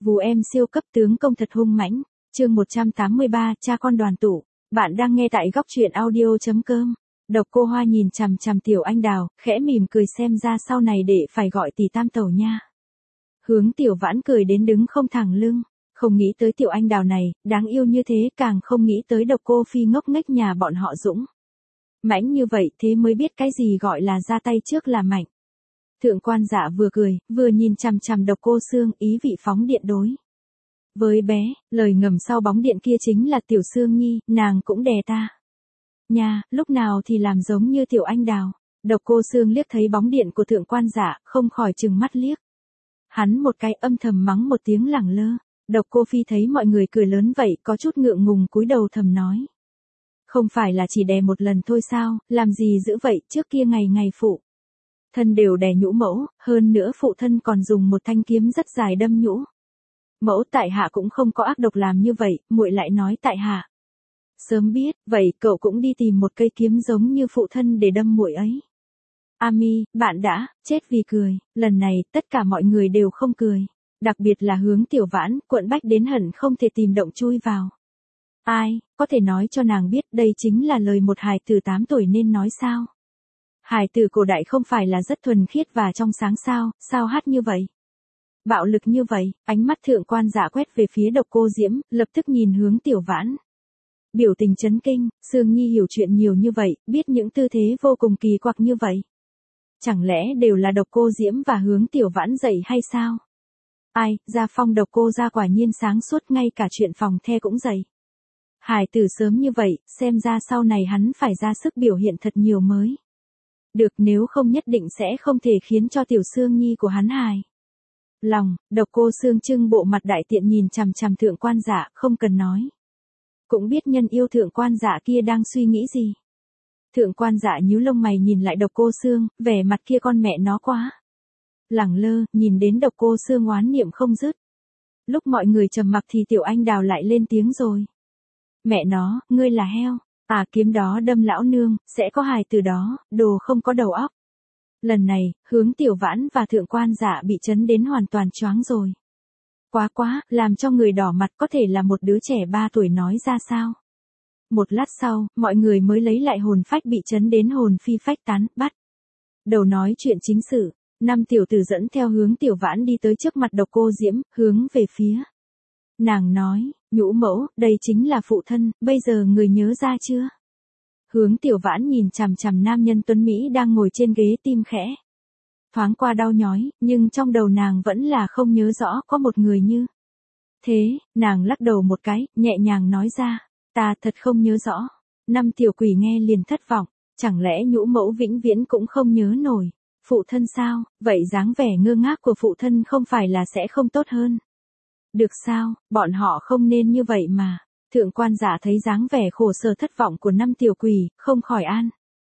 Vù em siêu cấp tướng công thật hung mãnh. Chương 183, cha con đoàn tụ. Bạn đang nghe tại góc truyện audio.com. Độc Cô Hoa nhìn chằm chằm Tiểu Anh Đào, khẽ mỉm cười xem ra sau này để phải gọi tỷ tam tẩu nha. Hướng Tiểu Vãn cười đến đứng không thẳng lưng, không nghĩ tới Tiểu Anh Đào này, đáng yêu như thế, càng không nghĩ tới Độc Cô Phi ngốc nghếch nhà bọn họ Dũng. Mãnh như vậy thế mới biết cái gì gọi là ra tay trước là mạnh. Thượng quan Dạ vừa cười, vừa nhìn chằm chằm Độc Cô Sương, ý vị phóng điện đối với bé, lời ngầm sau bóng điện kia chính là Tiểu Sương Nhi, nàng cũng đè ta. Nha, lúc nào thì làm giống như Tiểu Anh Đào. Độc Cô Sương liếc thấy bóng điện của Thượng quan Dạ, không khỏi trừng mắt liếc. Hắn một cái âm thầm mắng một tiếng lẳng lơ. Độc Cô Phi thấy mọi người cười lớn vậy, có chút ngượng ngùng cúi đầu thầm nói. Không phải là chỉ đè một lần thôi sao, làm gì dữ vậy, trước kia ngày ngày phụ thân đều đè nhũ mẫu, hơn nữa phụ thân còn dùng một thanh kiếm rất dài đâm nhũ mẫu, tại hạ cũng không có ác độc làm như vậy, muội lại nói tại hạ sớm biết, vậy cậu cũng đi tìm một cây kiếm giống như phụ thân để đâm muội ấy. Ami, bạn đã chết vì cười. Lần này tất cả mọi người đều không cười, đặc biệt là Hướng Tiểu Vãn, quận bách đến hận không thể tìm động chui vào. Ai có thể nói cho nàng biết đây chính là lời một hài tử 8 tuổi nên nói sao? Hài tử cổ đại không phải là rất thuần khiết và trong sáng sao, sao hát như vậy? Bạo lực như vậy. Ánh mắt Thượng quan Dạ quét về phía Độc Cô Diễm, lập tức nhìn Hướng Tiểu Vãn. Biểu tình chấn kinh, Sương Nhi hiểu chuyện nhiều như vậy, biết những tư thế vô cùng kỳ quặc như vậy. Chẳng lẽ đều là Độc Cô Diễm và Hướng Tiểu Vãn dạy hay sao? Ai, gia phong Độc Cô gia quả nhiên sáng suốt, ngay cả chuyện phòng the cũng dạy. Hài tử sớm như vậy, xem ra sau này hắn phải ra sức biểu hiện thật nhiều mới được, nếu không nhất định sẽ không thể khiến cho Tiểu Sương Nhi của hắn hài lòng. Độc Cô Sương trưng bộ mặt đại tiện nhìn chằm chằm Thượng quan Dạ, không cần nói cũng biết nhân yêu Thượng quan Dạ kia đang suy nghĩ gì. Thượng quan Dạ nhíu lông mày nhìn lại Độc Cô Sương, vẻ mặt kia con mẹ nó quá lẳng lơ, nhìn đến Độc Cô Sương oán niệm không dứt. Lúc mọi người trầm mặc thì Tiểu Anh Đào lại lên tiếng rồi. Mẹ nó, ngươi là heo, à kiếm đó đâm lão nương, sẽ có hài từ đó, đồ không có đầu óc. Lần này, Hướng Tiểu Vãn và Thượng quan Dạ bị chấn đến hoàn toàn choáng rồi. Quá, làm cho người đỏ mặt, có thể là một đứa trẻ 3 tuổi nói ra sao? Một lát sau, mọi người mới lấy lại hồn phách, bị chấn đến hồn phi phách tán, bắt đầu nói chuyện chính sự. 5 tiểu tử dẫn theo Hướng Tiểu Vãn đi tới trước mặt Độc Cô Diễm, hướng về phía nàng nói, nhũ mẫu, đây chính là phụ thân, bây giờ người nhớ ra chưa? Hướng Tiểu Vãn nhìn chằm chằm nam nhân tuấn Mỹ đang ngồi trên ghế, tim khẽ thoáng qua đau nhói, nhưng trong đầu nàng vẫn là không nhớ rõ có một người như thế. Nàng lắc đầu một cái, nhẹ nhàng nói ra, ta thật không nhớ rõ. 5 tiểu quỷ nghe liền thất vọng, chẳng lẽ nhũ mẫu vĩnh viễn cũng không nhớ nổi phụ thân sao? Vậy dáng vẻ ngơ ngác của phụ thân không phải là sẽ không tốt hơn được sao? Bọn họ không nên như vậy mà. Thượng quan Dạ thấy dáng vẻ khổ sở thất vọng của 5 tiểu quỷ, không khỏi an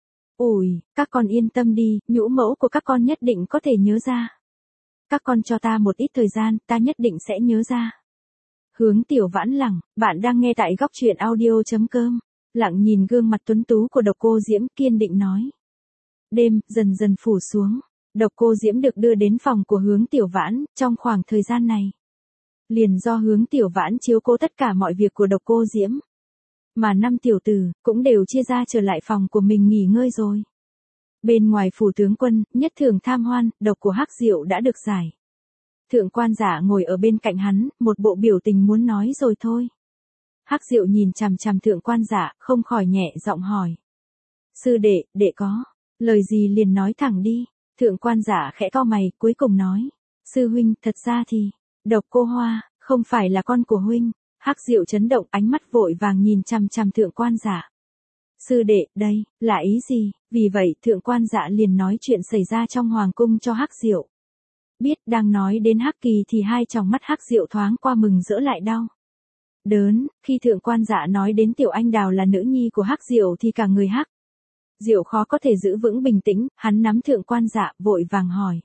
ủi, các con yên tâm đi, nhũ mẫu của các con nhất định có thể nhớ ra. Các con cho ta một ít thời gian, ta nhất định sẽ nhớ ra. Hướng Tiểu Vãn lẳng, bạn đang nghe tại góc truyện audio.com. Lặng nhìn gương mặt tuấn tú của Độc Cô Diễm, kiên định nói. Đêm dần dần phủ xuống, Độc Cô Diễm được đưa đến phòng của Hướng Tiểu Vãn. Trong khoảng thời gian này, liền do Hướng Tiểu Vãn chiếu cố tất cả mọi việc của Độc Cô Diễm. Mà 5 tiểu tử cũng đều chia ra trở lại phòng của mình nghỉ ngơi rồi. Bên ngoài phủ tướng quân, nhất thường tham hoan, độc của Hắc Diệu đã được giải. Thượng quan Dạ ngồi ở bên cạnh hắn, một bộ biểu tình muốn nói rồi thôi. Hắc Diệu nhìn chằm chằm Thượng quan Dạ, không khỏi nhẹ giọng hỏi. Sư đệ có lời gì liền nói thẳng đi. Thượng quan Dạ khẽ cau mày, cuối cùng nói. Sư huynh, thật ra thì, Độc Cô Hoa không phải là con của huynh. Hắc Diệu chấn động, ánh mắt vội vàng nhìn chằm chằm Thượng quan Dạ. Sư đệ, đây là ý gì? Vì vậy Thượng quan Dạ liền nói chuyện xảy ra trong hoàng cung cho Hắc Diệu biết. Đang nói đến Hắc Kỳ thì hai tròng mắt Hắc Diệu thoáng qua mừng rỡ lại đau đớn. Khi Thượng quan Dạ nói đến Tiểu Anh Đào là nữ nhi của Hắc Diệu thì cả người Hắc Diệu khó có thể giữ vững bình tĩnh, hắn nắm Thượng quan Dạ vội vàng hỏi.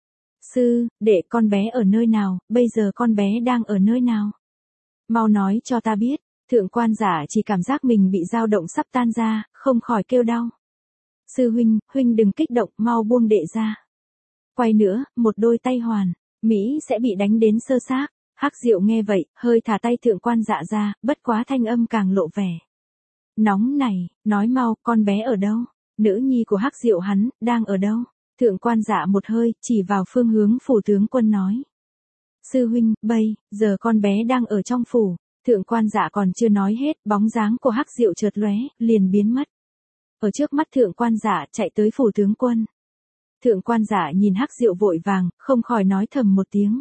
Sư đệ, con bé ở nơi nào, bây giờ con bé đang ở nơi nào? Mau nói cho ta biết. Thượng quan Dạ chỉ cảm giác mình bị dao động sắp tan ra, không khỏi kêu đau. Sư huynh đừng kích động, mau buông đệ ra. Quay nữa, một đôi tay hoàn mỹ sẽ bị đánh đến sơ xác. Hắc Diệu nghe vậy, hơi thả tay Thượng Quan Dạ ra, bất quá thanh âm càng lộ vẻ nóng này, nói mau, con bé ở đâu? Nữ nhi của Hắc Diệu hắn, đang ở đâu? Thượng Quan Dạ một hơi, chỉ vào phương hướng phủ tướng quân nói. Sư huynh, giờ con bé đang ở trong phủ. Thượng Quan Dạ còn chưa nói hết, bóng dáng của Hắc Diệu chợt lóe, liền biến mất. Ở trước mắt Thượng Quan Dạ chạy tới phủ tướng quân. Thượng Quan Dạ nhìn Hắc Diệu vội vàng, không khỏi nói thầm một tiếng.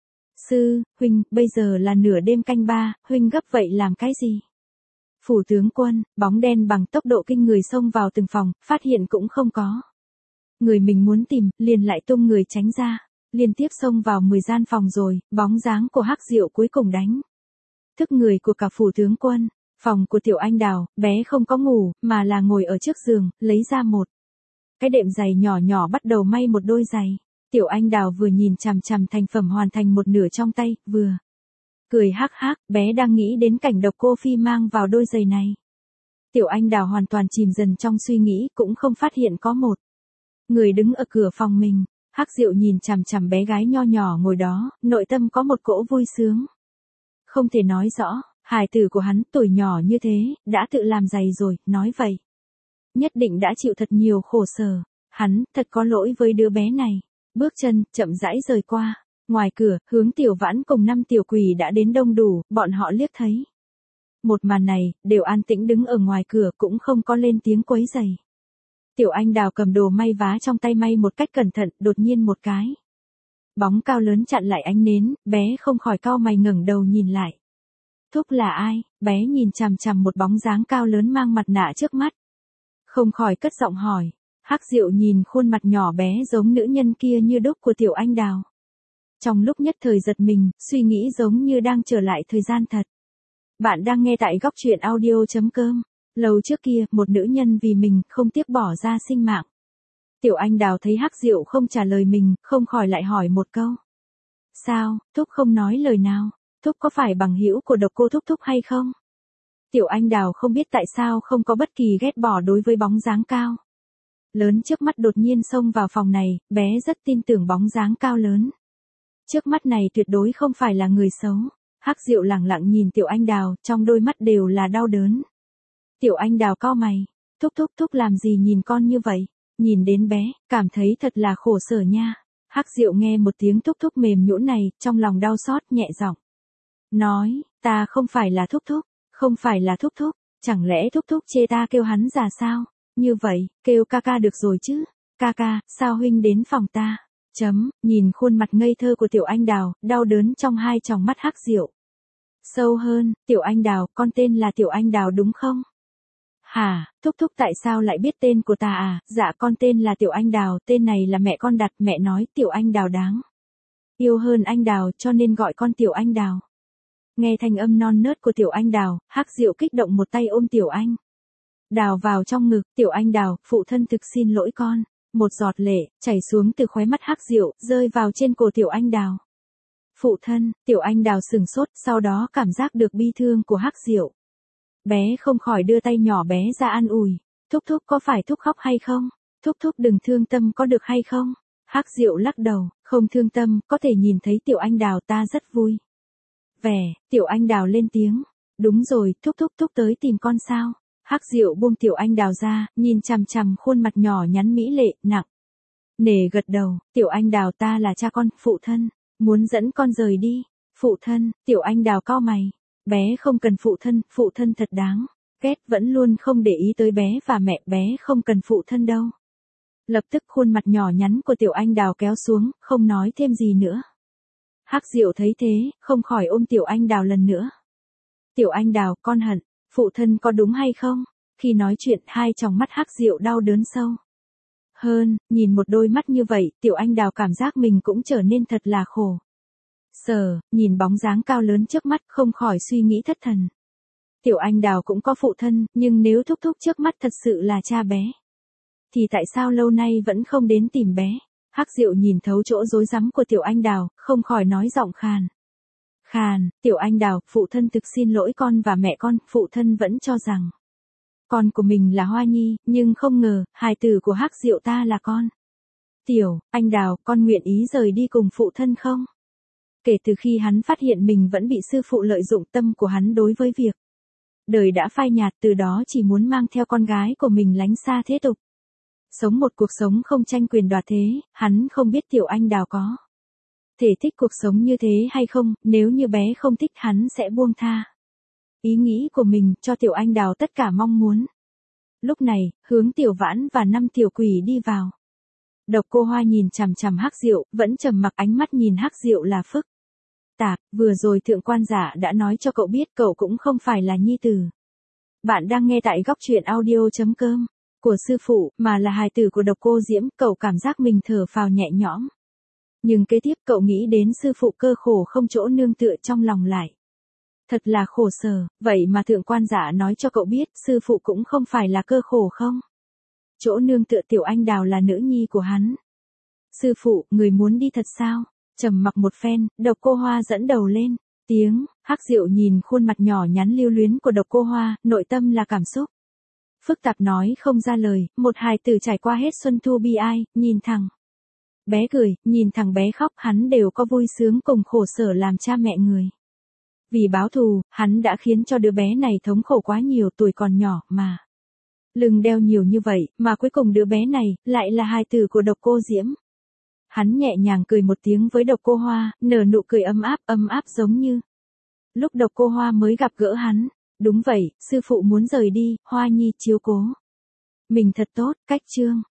Sư, huynh, bây giờ là nửa đêm canh 3, huynh gấp vậy làm cái gì? Phủ tướng quân, bóng đen bằng tốc độ kinh người xông vào từng phòng, phát hiện cũng không có. Người mình muốn tìm, liền lại tung người tránh ra, liên tiếp xông vào 10 gian phòng rồi, bóng dáng của Hắc Diệu cuối cùng đánh thức người của cả phủ tướng quân. Phòng của Tiểu Anh Đào, bé không có ngủ, mà là ngồi ở trước giường, lấy ra một cái đệm giày nhỏ nhỏ bắt đầu may một đôi giày. Tiểu Anh Đào vừa nhìn chằm chằm thành phẩm hoàn thành một nửa trong tay, vừa cười hắc hắc, bé đang nghĩ đến cảnh Độc Cô Phi mang vào đôi giày này. Tiểu Anh Đào hoàn toàn chìm dần trong suy nghĩ, cũng không phát hiện có một người đứng ở cửa phòng mình. Hắc Diệu nhìn chằm chằm bé gái nho nhỏ ngồi đó, nội tâm có một cỗ vui sướng không thể nói rõ. Hài tử của hắn tuổi nhỏ như thế, đã tự làm giày rồi, nói vậy nhất định đã chịu thật nhiều khổ sở. Hắn thật có lỗi với đứa bé này. Bước chân chậm rãi rời qua. Ngoài cửa, Hướng Tiểu Vãn cùng 5 tiểu quỷ đã đến đông đủ, bọn họ liếc thấy một màn này, đều an tĩnh đứng ở ngoài cửa, cũng không có lên tiếng quấy rầy. Tiểu Anh Đào cầm đồ may vá trong tay may một cách cẩn thận, đột nhiên một cái bóng cao lớn chặn lại ánh nến, bé không khỏi cau mày ngẩng đầu nhìn lại. Thúc là ai? Bé nhìn chằm chằm một bóng dáng cao lớn mang mặt nạ trước mắt, không khỏi cất giọng hỏi. Hắc Diệu nhìn khuôn mặt nhỏ bé giống nữ nhân kia như đúc của Tiểu Anh Đào. Trong lúc nhất thời giật mình, suy nghĩ giống như đang trở lại thời gian thật. Bạn đang nghe tại góc truyện audio.com. Lâu trước kia, một nữ nhân vì mình không tiếc bỏ ra sinh mạng. Tiểu Anh Đào thấy Hắc Diệu không trả lời mình, không khỏi lại hỏi một câu. Sao, thúc không nói lời nào? Thúc có phải bằng hữu của Độc Cô thúc thúc hay không? Tiểu Anh Đào không biết tại sao không có bất kỳ ghét bỏ đối với bóng dáng cao lớn trước mắt đột nhiên xông vào phòng này, bé rất tin tưởng bóng dáng cao lớn trước mắt này tuyệt đối không phải là người xấu. Hắc Diệu lẳng lặng nhìn Tiểu Anh Đào, trong đôi mắt đều là đau đớn. Tiểu Anh Đào cau mày, thúc thúc làm gì nhìn con như vậy? Nhìn đến bé, cảm thấy thật là khổ sở nha. Hắc Diệu nghe một tiếng thúc thúc mềm nhũn này, trong lòng đau xót, nhẹ giọng nói, ta không phải là thúc thúc, không phải là thúc thúc, chẳng lẽ thúc thúc chê ta kêu hắn già sao? Như vậy, kêu ca ca được rồi chứ. Ca ca, sao huynh đến phòng ta? Nhìn khuôn mặt ngây thơ của Tiểu Anh Đào, đau đớn trong hai tròng mắt Hắc Diệu sâu hơn. Tiểu Anh Đào, con tên là Tiểu Anh Đào đúng không? Hả, thúc thúc tại sao lại biết tên của ta à? Dạ con tên là Tiểu Anh Đào, tên này là mẹ con đặt, mẹ nói Tiểu Anh Đào đáng yêu hơn anh Đào cho nên gọi con Tiểu Anh Đào. Nghe thanh âm non nớt của Tiểu Anh Đào, Hắc Diệu kích động một tay ôm Tiểu Anh Đào vào trong ngực. Tiểu Anh Đào, phụ thân thực xin lỗi con. Một giọt lệ chảy xuống từ khóe mắt Hắc Diệu, rơi vào trên cổ Tiểu Anh Đào. Phụ thân. Tiểu Anh Đào sừng sốt, sau đó cảm giác được bi thương của Hắc Diệu. Bé không khỏi đưa tay nhỏ bé ra an ủi. Thúc thúc có phải thúc khóc hay không? Thúc thúc đừng thương tâm có được hay không? Hắc Diệu lắc đầu, không thương tâm, có thể nhìn thấy Tiểu Anh Đào ta rất vui vẻ. Tiểu Anh Đào lên tiếng. Đúng rồi, thúc thúc tới tìm con sao? Hắc Diệu buông Tiểu Anh Đào ra, nhìn chằm chằm khuôn mặt nhỏ nhắn mỹ lệ, nặng nề gật đầu. Tiểu Anh Đào ta là cha con, phụ thân muốn dẫn con rời đi. Phụ thân. Tiểu Anh Đào cau mày. Bé không cần phụ thân thật đáng ghét, vẫn luôn không để ý tới bé và mẹ, bé không cần phụ thân đâu. Lập tức khuôn mặt nhỏ nhắn của Tiểu Anh Đào kéo xuống, không nói thêm gì nữa. Hắc Diệu thấy thế, không khỏi ôm Tiểu Anh Đào lần nữa. Tiểu Anh Đào, con hận phụ thân có đúng hay không? Khi nói chuyện, hai tròng mắt Hắc Diệu đau đớn sâu hơn, nhìn một đôi mắt như vậy, Tiểu Anh Đào cảm giác mình cũng trở nên thật là khổ sở, nhìn bóng dáng cao lớn trước mắt, không khỏi suy nghĩ thất thần. Tiểu Anh Đào cũng có phụ thân, nhưng nếu thúc thúc trước mắt thật sự là cha bé, thì tại sao lâu nay vẫn không đến tìm bé? Hắc Diệu nhìn thấu chỗ rối rắm của Tiểu Anh Đào, không khỏi nói giọng khàn khàn. Tiểu Anh Đào, phụ thân thực xin lỗi con và mẹ con, phụ thân vẫn cho rằng con của mình là Hoa Nhi, nhưng không ngờ, hài tử của Hắc Diệu ta là con. Tiểu Anh Đào, con nguyện ý rời đi cùng phụ thân không? Kể từ khi hắn phát hiện mình vẫn bị sư phụ lợi dụng, tâm của hắn đối với việc đời đã phai nhạt, từ đó chỉ muốn mang theo con gái của mình lánh xa thế tục. Sống một cuộc sống không tranh quyền đoạt thế, hắn không biết Tiểu Anh Đào có thể thích cuộc sống như thế hay không, nếu như bé không thích hắn sẽ buông tha ý nghĩ của mình, cho Tiểu Anh Đào tất cả mong muốn. Lúc này, Hướng Tiểu Vãn và 5 tiểu quỷ đi vào. Độc Cô Hoa nhìn chằm chằm Hắc Diệu, vẫn trầm mặc, ánh mắt nhìn Hắc Diệu là phức tạp. Vừa rồi thượng quan giả đã nói cho cậu biết cậu cũng không phải là nhi tử. Bạn đang nghe tại góc truyện audio.com của sư phụ, mà là hài tử của Độc Cô Diễm. Cậu cảm giác mình thở phào nhẹ nhõm. Nhưng kế tiếp cậu nghĩ đến sư phụ cơ khổ không chỗ nương tựa, trong lòng lại thật là khổ sở. Vậy mà thượng quan giả nói cho cậu biết sư phụ cũng không phải là cơ khổ không chỗ nương tựa, Tiểu Anh Đào là nữ nhi của hắn. Sư phụ, người muốn đi thật sao? Trầm mặc một phen, Độc Cô Hoa dẫn đầu lên tiếng. Hắc Diệu nhìn khuôn mặt nhỏ nhắn lưu luyến của Độc Cô Hoa, nội tâm là cảm xúc phức tạp nói không ra lời. Một hài tử trải qua hết xuân thu bi ai, nhìn thằng bé cười, nhìn thằng bé khóc, hắn đều có vui sướng cùng khổ sở làm cha mẹ người. Vì báo thù, hắn đã khiến cho đứa bé này thống khổ quá nhiều, tuổi còn nhỏ mà lưng đeo nhiều như vậy, mà cuối cùng đứa bé này lại là hài tử của Độc Cô Diễm. Hắn nhẹ nhàng cười một tiếng với Độc Cô Hoa, nở nụ cười ấm áp giống như lúc Độc Cô Hoa mới gặp gỡ hắn. Đúng vậy, sư phụ muốn rời đi, Hoa Nhi chiếu cố mình thật tốt. Cách chương